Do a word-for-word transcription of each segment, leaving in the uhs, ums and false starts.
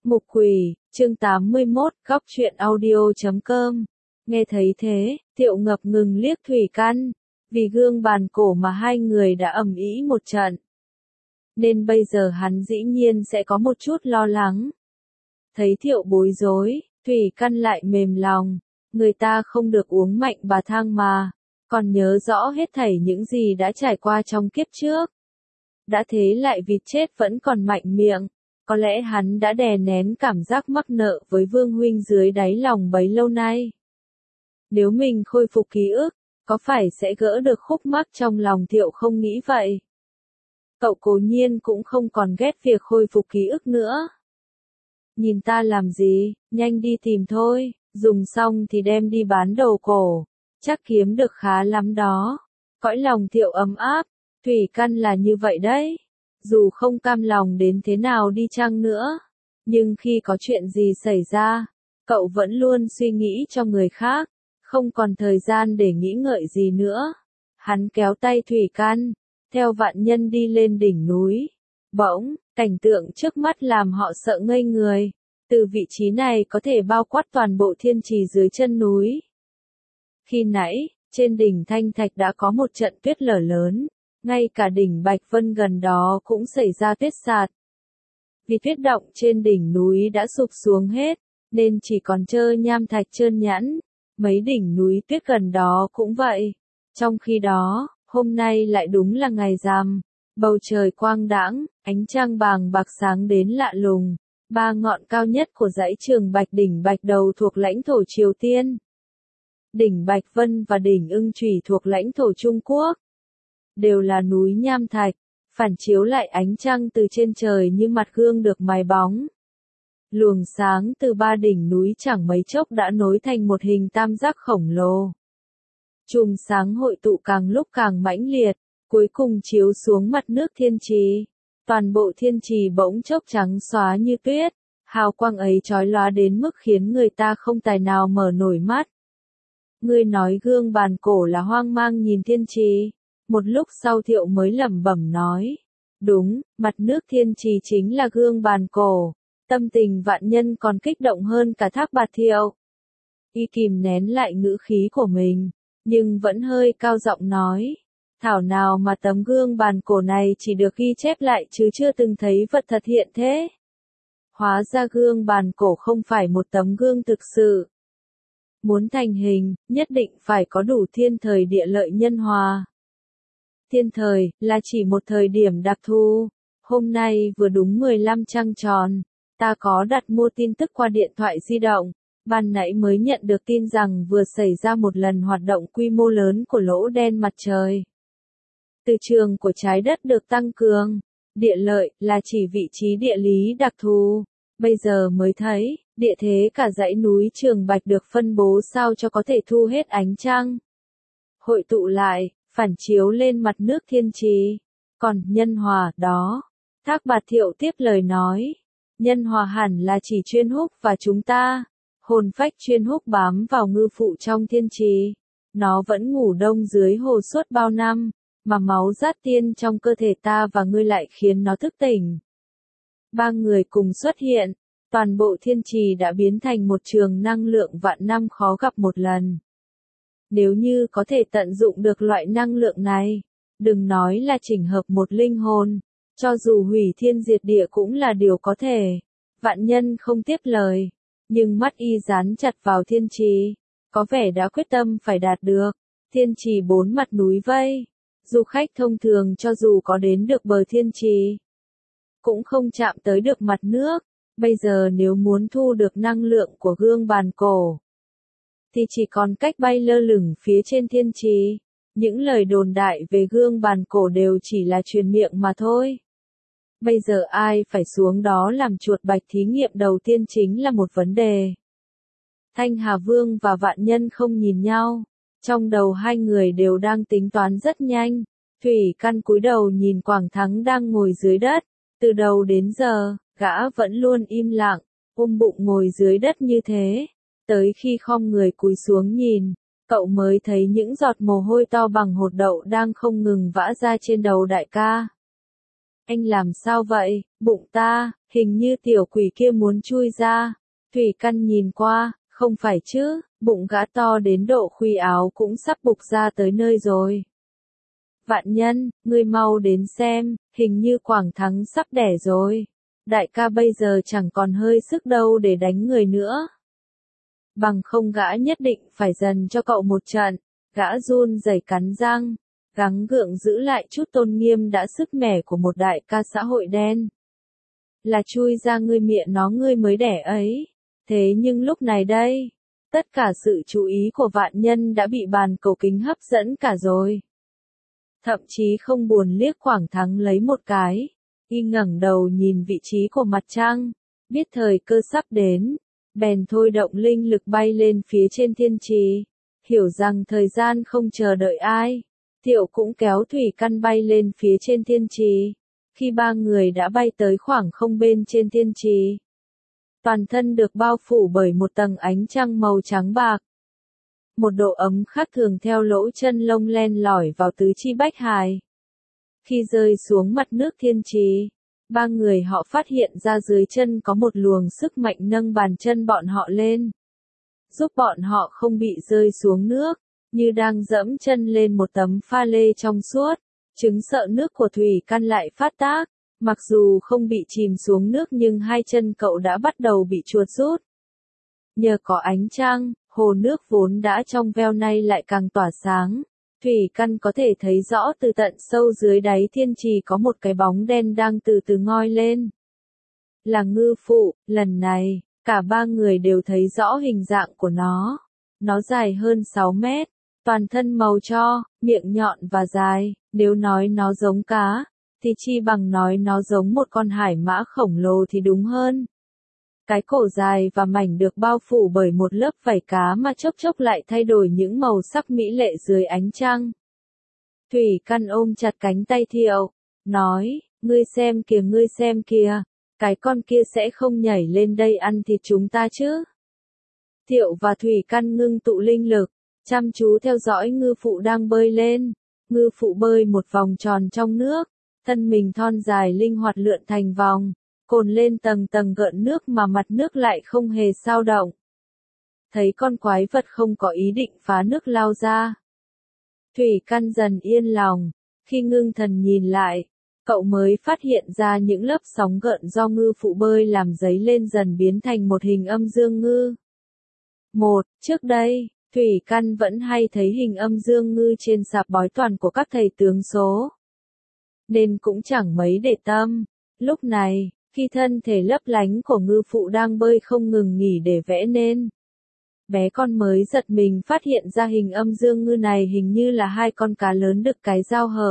Mục Quỳ, chương tám mươi mốt, góc truyện audio chấm com. Nghe thấy thế, Thiệu ngập ngừng liếc Thủy Căn, vì gương bàn cổ mà hai người đã ầm ĩ một trận. Nên bây giờ hắn dĩ nhiên sẽ có một chút lo lắng. Thấy Thiệu bối rối, Thủy Căn lại mềm lòng, người ta không được uống mạnh bà thang mà, còn nhớ rõ hết thảy những gì đã trải qua trong kiếp trước. Đã thế lại vịt chết vẫn còn mạnh miệng. Có lẽ hắn đã đè nén cảm giác mắc nợ với Vương huynh dưới đáy lòng bấy lâu nay. Nếu mình khôi phục ký ức, có phải sẽ gỡ được khúc mắc trong lòng Thiệu không nghĩ vậy? Cậu cố nhiên cũng không còn ghét việc khôi phục ký ức nữa. Nhìn ta làm gì, nhanh đi tìm thôi, dùng xong thì đem đi bán đầu cổ, chắc kiếm được khá lắm đó. Cõi lòng Thiệu ấm áp, Thủy Căn là như vậy đấy. Dù không cam lòng đến thế nào đi chăng nữa, nhưng khi có chuyện gì xảy ra, cậu vẫn luôn suy nghĩ cho người khác, không còn thời gian để nghĩ ngợi gì nữa. Hắn kéo tay Thủy Căn, theo vạn nhân đi lên đỉnh núi. Bỗng, cảnh tượng trước mắt làm họ sợ ngây người. Từ vị trí này có thể bao quát toàn bộ thiên trì dưới chân núi. Khi nãy, trên đỉnh Thanh Thạch đã có một trận tuyết lở lớn. Ngay cả đỉnh Bạch Vân gần đó cũng xảy ra tuyết sạt. Vì tuyết động trên đỉnh núi đã sụp xuống hết, nên chỉ còn trơ nham thạch trơn nhẵn. Mấy đỉnh núi tuyết gần đó cũng vậy. Trong khi đó, hôm nay lại đúng là ngày rằm. Bầu trời quang đãng, ánh trăng bàng bạc sáng đến lạ lùng. Ba ngọn cao nhất của dãy Trường Bạch đỉnh Bạch Đầu thuộc lãnh thổ Triều Tiên. Đỉnh Bạch Vân và đỉnh Ưng Chủy thuộc lãnh thổ Trung Quốc. Đều là núi nham thạch, phản chiếu lại ánh trăng từ trên trời như mặt gương được mài bóng. Luồng sáng từ ba đỉnh núi chẳng mấy chốc đã nối thành một hình tam giác khổng lồ. Chùm sáng hội tụ càng lúc càng mãnh liệt, cuối cùng chiếu xuống mặt nước thiên trì. Toàn bộ thiên trì bỗng chốc trắng xóa như tuyết, hào quang ấy chói lóa đến mức khiến người ta không tài nào mở nổi mắt. Ngươi nói gương bàn cổ là hoang mang nhìn thiên trì. Một lúc sau Thiệu mới lẩm bẩm nói. Đúng, mặt nước thiên trì chính là gương bàn cổ. Tâm tình vạn nhân còn kích động hơn cả Thác Bạt Thiệu. Y kìm nén lại ngữ khí của mình, nhưng vẫn hơi cao giọng nói. Thảo nào mà tấm gương bàn cổ này chỉ được ghi chép lại chứ chưa từng thấy vật thật hiện thế. Hóa ra gương bàn cổ không phải một tấm gương thực sự. Muốn thành hình, nhất định phải có đủ thiên thời địa lợi nhân hòa. Thiên thời, là chỉ một thời điểm đặc thù. Hôm nay vừa đúng mười lăm trăng tròn, ta có đặt mua tin tức qua điện thoại di động. Ban nãy mới nhận được tin rằng vừa xảy ra một lần hoạt động quy mô lớn của lỗ đen mặt trời. Từ trường của trái đất được tăng cường. Địa lợi, là chỉ vị trí địa lý đặc thù. Bây giờ mới thấy, địa thế cả dãy núi Trường Bạch được phân bố sao cho có thể thu hết ánh trăng. Hội tụ lại, phản chiếu lên mặt nước thiên trì. Còn nhân hòa, đó. Thác Bạt Thiệu tiếp lời nói. Nhân hòa hẳn là chỉ chuyên húc và chúng ta. Hồn phách chuyên húc bám vào ngư phụ trong thiên trì. Nó vẫn ngủ đông dưới hồ suốt bao năm, mà máu dát tiên trong cơ thể ta và ngươi lại khiến nó thức tỉnh. Ba người cùng xuất hiện. Toàn bộ thiên trì đã biến thành một trường năng lượng vạn năm khó gặp một lần. Nếu như có thể tận dụng được loại năng lượng này, đừng nói là chỉnh hợp một linh hồn, cho dù hủy thiên diệt địa cũng là điều có thể. Vạn nhân không tiếp lời, nhưng mắt y dán chặt vào thiên trì, có vẻ đã quyết tâm phải đạt được. Thiên trì bốn mặt núi vây, du khách thông thường cho dù có đến được bờ thiên trì, cũng không chạm tới được mặt nước. Bây giờ nếu muốn thu được năng lượng của gương bàn cổ, thì chỉ còn cách bay lơ lửng phía trên thiên trì. Những lời đồn đại về gương bàn cổ đều chỉ là truyền miệng mà thôi. Bây giờ ai phải xuống đó làm chuột bạch thí nghiệm đầu tiên chính là một vấn đề. Thanh Hà Vương và Vạn Nhân không nhìn nhau. Trong đầu hai người đều đang tính toán rất nhanh. Thủy Căn cúi đầu nhìn Quảng Thắng đang ngồi dưới đất. Từ đầu đến giờ, gã vẫn luôn im lặng, ôm bụng ngồi dưới đất như thế. Tới khi khom người cúi xuống nhìn, cậu mới thấy những giọt mồ hôi to bằng hột đậu đang không ngừng vã ra trên đầu đại ca. Anh làm sao vậy, bụng ta, hình như tiểu quỷ kia muốn chui ra. Thủy Căn nhìn qua, không phải chứ, bụng gã to đến độ khuy áo cũng sắp bục ra tới nơi rồi. Vạn Nhân, ngươi mau đến xem, hình như Quảng Thắng sắp đẻ rồi. Đại ca bây giờ chẳng còn hơi sức đâu để đánh người nữa. Bằng không gã nhất định phải dần cho cậu một trận. Gã run rẩy cắn răng, gắng gượng giữ lại chút tôn nghiêm đã sứt mẻ của một đại ca xã hội đen. Là chui ra ngươi miệng nó ngươi mới đẻ ấy. Thế nhưng lúc này đây, tất cả sự chú ý của Vạn Nhân đã bị bàn cầu kính hấp dẫn cả rồi. Thậm chí không buồn liếc Quảng Thắng lấy một cái, y ngẩng đầu nhìn vị trí của mặt trăng, biết thời cơ sắp đến, bèn thôi động linh lực bay lên phía trên thiên trì, hiểu rằng thời gian không chờ đợi ai. Thiệu cũng kéo Thủy Căn bay lên phía trên thiên trì. Khi ba người đã bay tới khoảng không bên trên thiên trì, toàn thân được bao phủ bởi một tầng ánh trăng màu trắng bạc. Một độ ấm khác thường theo lỗ chân lông len lỏi vào tứ chi bách hài. Khi rơi xuống mặt nước thiên trì, ba người họ phát hiện ra dưới chân có một luồng sức mạnh nâng bàn chân bọn họ lên, giúp bọn họ không bị rơi xuống nước, như đang dẫm chân lên một tấm pha lê trong suốt. Chứng sợ nước của Thủy Căn lại phát tác, mặc dù không bị chìm xuống nước nhưng hai chân cậu đã bắt đầu bị chuột rút. Nhờ có ánh trăng, hồ nước vốn đã trong veo nay lại càng tỏa sáng. Thủy Căn có thể thấy rõ từ tận sâu dưới đáy thiên trì có một cái bóng đen đang từ từ ngoi lên. Là ngư phụ, lần này, cả ba người đều thấy rõ hình dạng của nó. Nó dài hơn sáu mét, toàn thân màu tro, miệng nhọn và dài. Nếu nói nó giống cá, thì chi bằng nói nó giống một con hải mã khổng lồ thì đúng hơn. Cái cổ dài và mảnh được bao phủ bởi một lớp vảy cá mà chốc chốc lại thay đổi những màu sắc mỹ lệ dưới ánh trăng. Thủy Căn ôm chặt cánh tay Thiệu, nói, ngươi xem kìa ngươi xem kìa, cái con kia sẽ không nhảy lên đây ăn thịt chúng ta chứ. Thiệu và Thủy Căn ngưng tụ linh lực, chăm chú theo dõi ngư phụ đang bơi lên. Ngư phụ bơi một vòng tròn trong nước, thân mình thon dài linh hoạt lượn thành vòng, cồn lên tầng tầng gợn nước mà mặt nước lại không hề xao động. Thấy con quái vật không có ý định phá nước lao ra, Thủy Căn dần yên lòng. Khi ngưng thần nhìn lại, cậu mới phát hiện ra những lớp sóng gợn do ngư phụ bơi làm dấy lên dần biến thành một hình âm dương ngư. Một, trước đây, Thủy Căn vẫn hay thấy hình âm dương ngư trên sạp bói toán của các thầy tướng số, nên cũng chẳng mấy để tâm. Lúc này, khi thân thể lấp lánh của ngư phụ đang bơi không ngừng nghỉ để vẽ nên, bé con mới giật mình phát hiện ra hình âm dương ngư này hình như là hai con cá lớn đực cái giao hợp.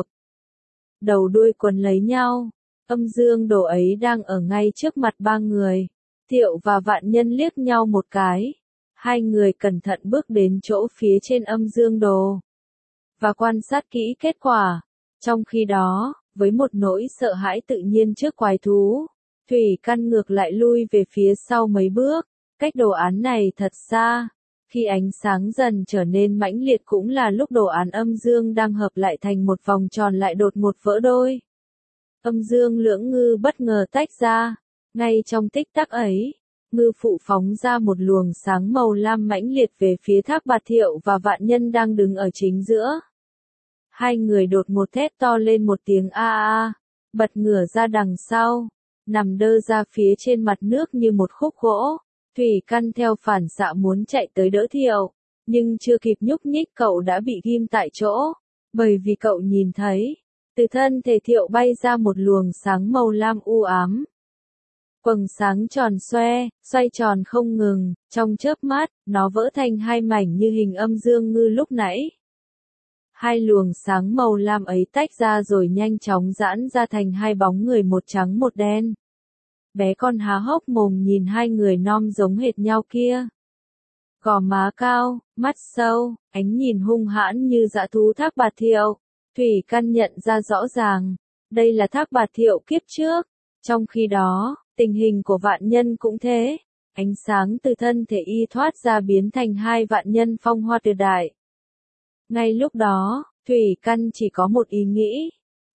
Đầu đuôi quấn lấy nhau, âm dương đồ ấy đang ở ngay trước mặt ba người. Thiệu và Vạn Nhân liếc nhau một cái. Hai người cẩn thận bước đến chỗ phía trên âm dương đồ và quan sát kỹ kết quả. Trong khi đó, với một nỗi sợ hãi tự nhiên trước quái thú, Thủy Căn ngược lại lui về phía sau mấy bước. Cách đồ án này thật xa. Khi ánh sáng dần trở nên mãnh liệt cũng là lúc đồ án âm dương đang hợp lại thành một vòng tròn lại đột ngột vỡ đôi. Âm dương lưỡng ngư bất ngờ tách ra. Ngay trong tích tắc ấy, ngư phụ phóng ra một luồng sáng màu lam mãnh liệt về phía Thác Bạt Thiệu và Vạn Nhân đang đứng ở chính giữa. Hai người đột ngột thét to lên một tiếng a a, bật ngửa ra đằng sau, nằm đơ ra phía trên mặt nước như một khúc gỗ. Thủy Căn theo phản xạ muốn chạy tới đỡ Thiệu, nhưng chưa kịp nhúc nhích cậu đã bị ghim tại chỗ, bởi vì cậu nhìn thấy, từ thân thể Thiệu bay ra một luồng sáng màu lam u ám. Quầng sáng tròn xoe, xoay tròn không ngừng, trong chớp mắt, nó vỡ thành hai mảnh như hình âm dương ngư lúc nãy. Hai luồng sáng màu lam ấy tách ra rồi nhanh chóng giãn ra thành hai bóng người một trắng một đen. Bé con há hốc mồm nhìn hai người non giống hệt nhau kia. Gò má cao, mắt sâu, ánh nhìn hung hãn như dã thú Thác Bạt Thiệu. Thủy Căn nhận ra rõ ràng, đây là Thác Bạt Thiệu kiếp trước. Trong khi đó, tình hình của Vạn Nhân cũng thế. Ánh sáng từ thân thể y thoát ra biến thành hai vạn nhân phong hoa tuyệt đại. Ngay lúc đó, Thủy Căn chỉ có một ý nghĩ.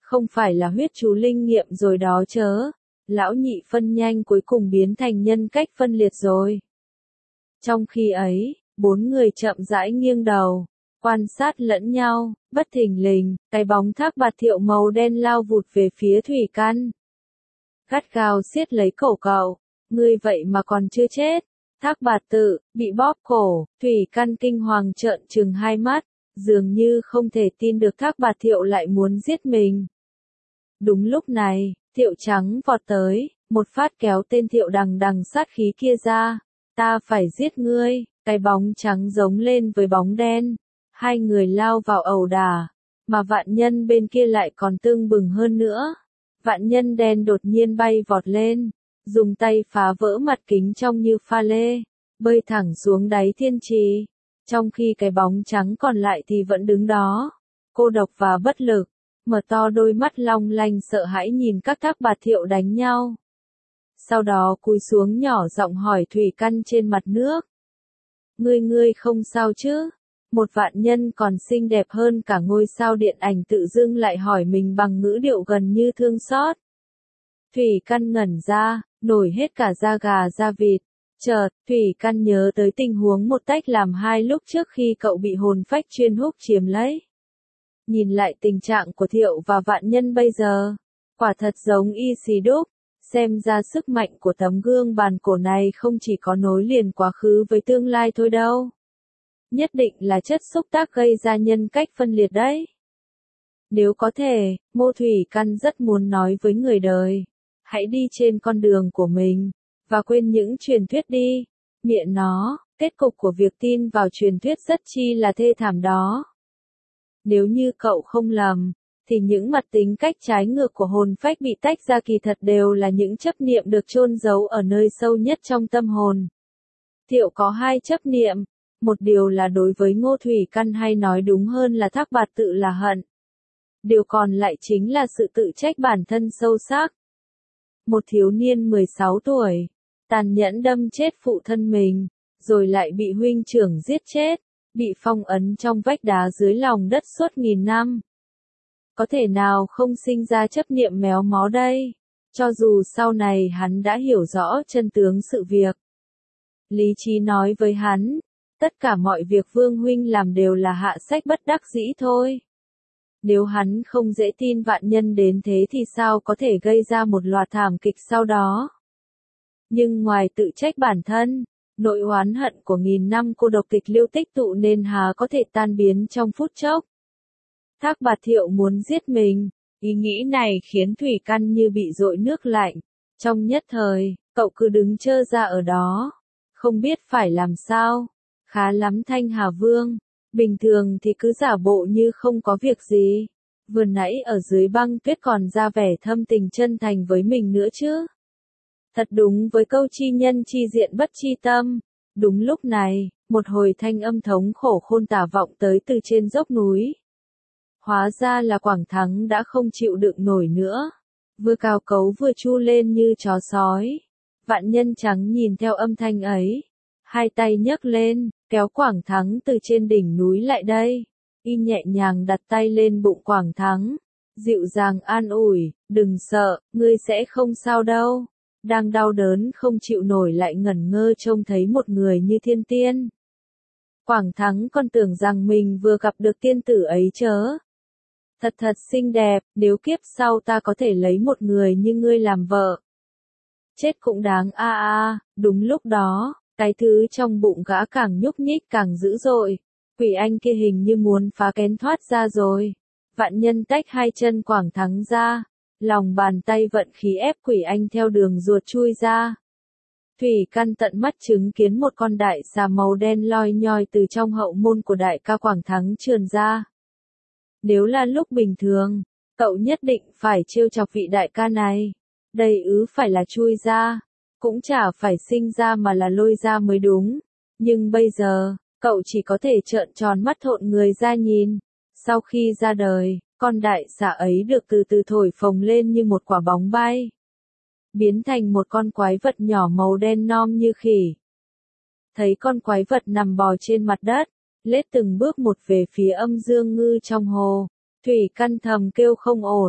Không phải là huyết chú linh nghiệm rồi đó chớ. Lão nhị phân nhanh cuối cùng biến thành nhân cách phân liệt rồi. Trong khi ấy, bốn người chậm rãi nghiêng đầu, quan sát lẫn nhau, bất thình lình, cái bóng Thác Bạt Thiệu màu đen lao vụt về phía Thủy Căn. Gắt gao siết lấy cổ cậu, ngươi vậy mà còn chưa chết. Thác Bạt Tự, bị bóp cổ, Thủy Căn kinh hoàng trợn trừng hai mắt, dường như không thể tin được Thác Bạt Thiệu lại muốn giết mình. Đúng lúc này, Thiệu Trắng vọt tới, một phát kéo tên Thiệu đằng đằng sát khí kia ra. Ta phải giết ngươi, cái bóng trắng giống lên với bóng đen. Hai người lao vào ẩu đả, mà vạn nhân bên kia lại còn tương bừng hơn nữa. Vạn nhân đen đột nhiên bay vọt lên, dùng tay phá vỡ mặt kính trong như pha lê, bơi thẳng xuống đáy thiên trì. Trong khi cái bóng trắng còn lại thì vẫn đứng đó, cô độc và bất lực, mở to đôi mắt long lanh sợ hãi nhìn các Thác Bạt Thiệu đánh nhau. Sau đó cúi xuống nhỏ giọng hỏi Thủy Căn trên mặt nước. Ngươi ngươi không sao chứ? Một vạn nhân còn xinh đẹp hơn cả ngôi sao điện ảnh tự dưng lại hỏi mình bằng ngữ điệu gần như thương xót. Thủy Căn ngẩn ra, nổi hết cả da gà da vịt. Chợt, Thủy Căn nhớ tới tình huống một tách làm hai lúc trước khi cậu bị hồn phách chuyên húc chiếm lấy. Nhìn lại tình trạng của Thiệu và vạn nhân bây giờ, quả thật giống y xì đúc. Xem ra sức mạnh của tấm gương bàn cổ này không chỉ có nối liền quá khứ với tương lai thôi đâu. Nhất định là chất xúc tác gây ra nhân cách phân liệt đấy. Nếu có thể, Ngô Thủy Căn rất muốn nói với người đời, hãy đi trên con đường của mình, và quên những truyền thuyết đi. Miệng nó, kết cục của việc tin vào truyền thuyết rất chi là thê thảm đó. Nếu như cậu không lầm, thì những mặt tính cách trái ngược của hồn phách bị tách ra kỳ thật đều là những chấp niệm được chôn giấu ở nơi sâu nhất trong tâm hồn. Thiệu có hai chấp niệm, một điều là đối với Ngô Thủy Căn hay nói đúng hơn là Thác Bạt Tự là hận. Điều còn lại chính là sự tự trách bản thân sâu sắc. Một thiếu niên mười sáu tuổi, tàn nhẫn đâm chết phụ thân mình, rồi lại bị huynh trưởng giết chết, bị phong ấn trong vách đá dưới lòng đất suốt nghìn năm. Có thể nào không sinh ra chấp niệm méo mó đây, cho dù sau này hắn đã hiểu rõ chân tướng sự việc. Lý trí nói với hắn, tất cả mọi việc Vương huynh làm đều là hạ sách bất đắc dĩ thôi. Nếu hắn không dễ tin vạn nhân đến thế thì sao có thể gây ra một loạt thảm kịch sau đó. Nhưng ngoài tự trách bản thân, nỗi oán hận của nghìn năm cô độc tịch liêu tích tụ nên há có thể tan biến trong phút chốc. Thác Bạt Thiệu muốn giết mình, ý nghĩ này khiến Thủy Căn như bị dội nước lạnh. Trong nhất thời, cậu cứ đứng trơ ra ở đó, không biết phải làm sao. Khá lắm Thanh Hà Vương, bình thường thì cứ giả bộ như không có việc gì. Vừa nãy ở dưới băng tuyết còn ra vẻ thâm tình chân thành với mình nữa chứ. Thật đúng với câu chi nhân chi diện bất chi tâm. Đúng lúc này, một hồi thanh âm thống khổ khôn tả vọng tới từ trên dốc núi. Hóa ra là Quảng Thắng đã không chịu đựng nổi nữa. Vừa cào cấu vừa chu lên như chó sói. Vạn nhân trắng nhìn theo âm thanh ấy. Hai tay nhấc lên, kéo Quảng Thắng từ trên đỉnh núi lại đây. Y nhẹ nhàng đặt tay lên bụng Quảng Thắng. Dịu dàng an ủi, đừng sợ, ngươi sẽ không sao đâu. Đang đau đớn không chịu nổi lại ngẩn ngơ trông thấy một người như thiên tiên. Quảng Thắng còn tưởng rằng mình vừa gặp được tiên tử ấy chớ. Thật thật xinh đẹp, nếu kiếp sau ta có thể lấy một người như ngươi làm vợ. Chết cũng đáng a a, đúng lúc đó, cái thứ trong bụng gã càng nhúc nhích càng dữ dội. Quỷ anh kia hình như muốn phá kén thoát ra rồi. Vạn nhân tách hai chân Quảng Thắng ra, lòng bàn tay vận khí ép quỷ anh theo đường ruột chui ra. Thủy Căn tận mắt chứng kiến một con đại xà màu đen loi nhoi từ trong hậu môn của đại ca Quảng Thắng trườn ra. Nếu là lúc bình thường, cậu nhất định phải trêu chọc vị đại ca này. Đây ứ phải là chui ra, cũng chả phải sinh ra mà là lôi ra mới đúng. Nhưng bây giờ, cậu chỉ có thể trợn tròn mắt thộn người ra nhìn. Sau khi ra đời, con đại xà ấy được từ từ thổi phồng lên như một quả bóng bay. Biến thành một con quái vật nhỏ màu đen nom như khỉ. Thấy con quái vật nằm bò trên mặt đất, lết từng bước một về phía âm dương ngư trong hồ. Thủy Căn thầm kêu không ổn,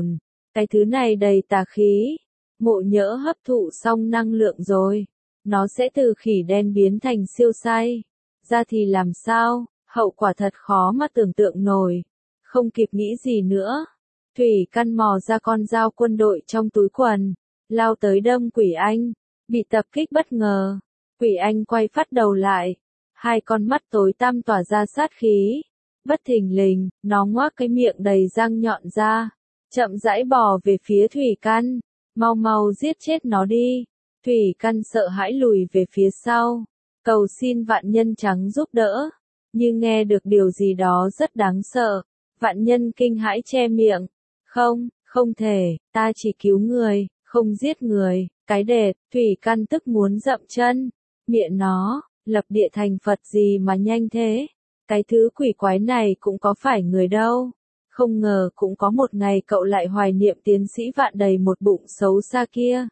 Cái thứ này đầy tà khí. Mộ Nhỡ hấp thụ xong năng lượng rồi, nó sẽ từ khỉ đen biến thành siêu sai. Ra thì làm sao, hậu quả thật khó mà tưởng tượng nổi. Không kịp nghĩ gì nữa, Thủy Căn mò ra con dao quân đội trong túi quần, lao tới đâm Quỷ Anh, bị tập kích bất ngờ. Quỷ Anh quay phát đầu lại, hai con mắt tối tăm tỏa ra sát khí. Bất thình lình, nó ngoác cái miệng đầy răng nhọn ra, chậm rãi bò về phía Thủy Căn. Mau mau giết chết nó đi. Thủy Căn sợ hãi lùi về phía sau, cầu xin Vạn Nhân Trắng giúp đỡ. Nhưng nghe được điều gì đó rất đáng sợ, Vạn Nhân kinh hãi che miệng. Không, không thể, ta chỉ cứu người, không giết người. Cái đệt, Thủy Căn tức muốn dậm chân. Miệng nó, lập địa thành Phật gì mà nhanh thế? Cái thứ quỷ quái này cũng có phải người đâu. Không ngờ cũng có một ngày cậu lại hoài niệm tiến sĩ Vạn đầy một bụng xấu xa kia.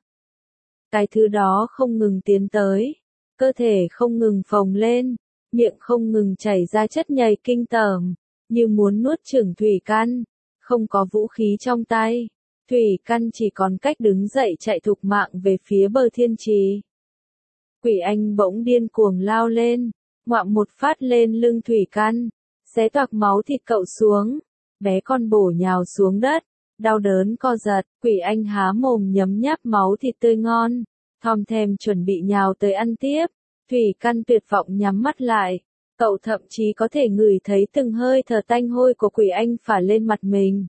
Cái thứ đó không ngừng tiến tới, cơ thể không ngừng phồng lên, miệng không ngừng chảy ra chất nhầy kinh tởm, như muốn nuốt chửng Thủy Căn. Không có vũ khí trong tay, Thủy Căn chỉ còn cách đứng dậy chạy thục mạng về phía bờ thiên trì. Quỷ Anh bỗng điên cuồng lao lên, ngoạm một phát lên lưng Thủy Căn, xé toạc máu thịt cậu xuống. Bé con bổ nhào xuống đất, đau đớn co giật. Quỷ Anh há mồm nhấm nháp máu thịt tươi ngon, thòm thèm chuẩn bị nhào tới ăn tiếp. Thủy Căn tuyệt vọng nhắm mắt lại, cậu thậm chí có thể ngửi thấy từng hơi thở tanh hôi của Quỷ Anh phả lên mặt mình.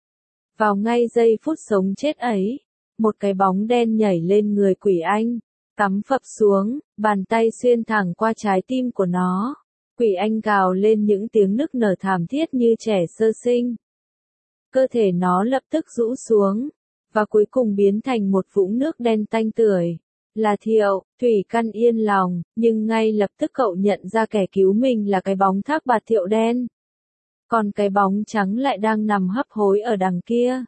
Vào ngay giây phút sống chết ấy, một cái bóng đen nhảy lên người Quỷ Anh, cắm phập xuống, bàn tay xuyên thẳng qua trái tim của nó. Quỷ Anh gào lên những tiếng nức nở thảm thiết như trẻ sơ sinh. Cơ thể nó lập tức rũ xuống, và cuối cùng biến thành một vũng nước đen tanh tưởi. Là Thiệu. Thủy Căn yên lòng, nhưng ngay lập tức cậu nhận ra kẻ cứu mình là cái bóng Thác Bạt Thiệu đen. Còn cái bóng trắng lại đang nằm hấp hối ở đằng kia.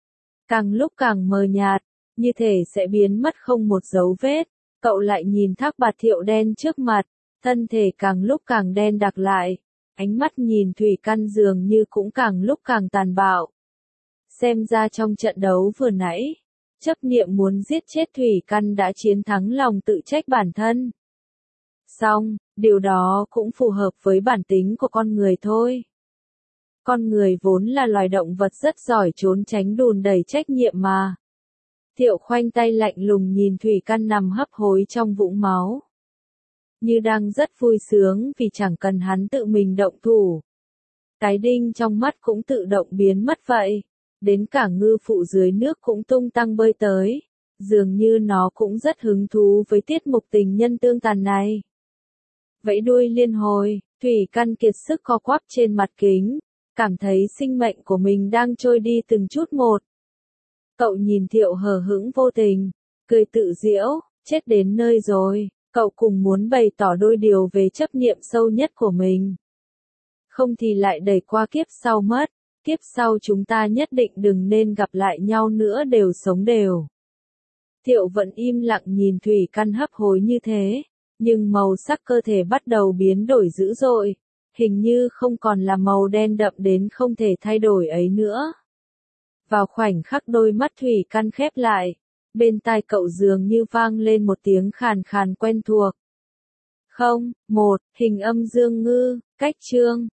Càng lúc càng mờ nhạt, như thể sẽ biến mất không một dấu vết. Cậu lại nhìn Thác Bạt Thiệu đen trước mặt, thân thể càng lúc càng đen đặc lại. Ánh mắt nhìn Thủy Căn dường như cũng càng lúc càng tàn bạo. Xem ra trong trận đấu vừa nãy, chấp niệm muốn giết chết Thủy Căn đã chiến thắng lòng tự trách bản thân. Song, điều đó cũng phù hợp với bản tính của con người thôi. Con người vốn là loài động vật rất giỏi trốn tránh đùn đẩy trách nhiệm mà. Thiệu khoanh tay lạnh lùng nhìn Thủy Căn nằm hấp hối trong vũng máu. Như đang rất vui sướng vì chẳng cần hắn tự mình động thủ. Cái đinh trong mắt cũng tự động biến mất vậy. Đến cả ngư phụ dưới nước cũng tung tăng bơi tới. Dường như nó cũng rất hứng thú với tiết mục tình nhân tương tàn này. Vẫy đuôi liên hồi, Thủy Căn kiệt sức co quắp trên mặt kính, cảm thấy sinh mệnh của mình đang trôi đi từng chút một. Cậu nhìn Thiệu hờ hững vô tình, cười tự giễu, chết đến nơi rồi. Cậu cùng muốn bày tỏ đôi điều về chấp niệm sâu nhất của mình. Không thì lại đẩy qua kiếp sau mất. Kiếp sau chúng ta nhất định đừng nên gặp lại nhau nữa đều sống đều. Thiệu vẫn im lặng nhìn Thủy Căn hấp hối như thế, nhưng màu sắc cơ thể bắt đầu biến đổi dữ dội, hình như không còn là màu đen đậm đến không thể thay đổi ấy nữa. Vào khoảnh khắc đôi mắt Thủy Căn khép lại, bên tai cậu dường như vang lên một tiếng khàn khàn quen thuộc. Không, một, hình âm dương ngư, cách chương.